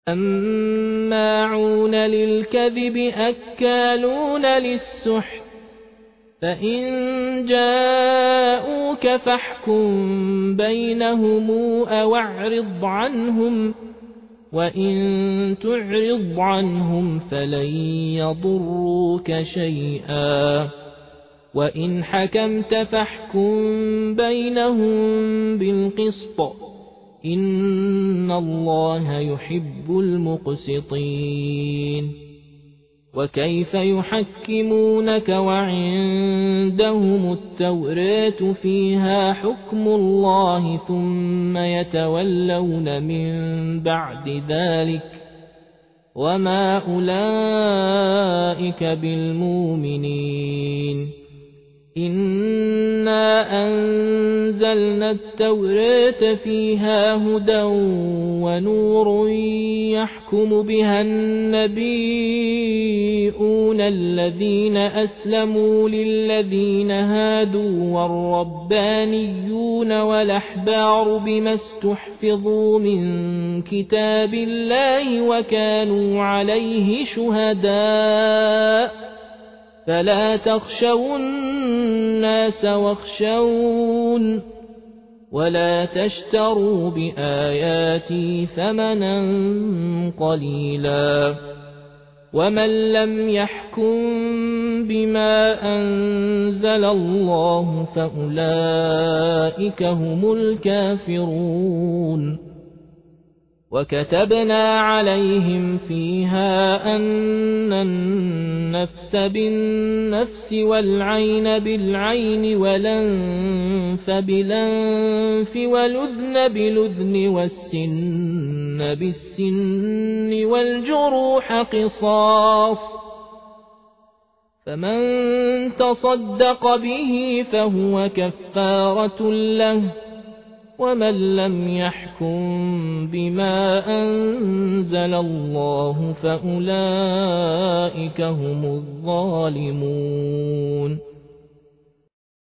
سماعون للكذب أكالون للسحت فإن جاءوك فاحكم بينهم أو اعرض عنهم وإن تعرض عنهم فلن يضروك شيئا وإن حكمت فاحكم بينهم بالقسط إن الله يحب المقسطين وكيف يحكمونك وعندهم التوراة فيها حكم الله ثم يتولون من بعد ذلك وما أولئك بالمؤمنين إنا أنزلنا التوراة فيها هدى ونور يحكم بها النبيون الذين أسلموا للذين هادوا والربانيون والأحبار بما استحفظوا من كتاب الله وكانوا عليه شهداء فلا تخشوا الناس واخشون ولا تشتروا بآياتي ثمنا قليلا ومن لم يحكم بما أنزل الله فأولئك هم الكافرون وكتبنا عليهم فيها أن النفس بالنفس والعين بالعين والأنف بالأنف والأذن بالأذن والسن بالسن والجروح قصاص فمن تصدق به فهو كفارة له ومن لم يحكم بما أنزل الله فأولئك هم الظالمون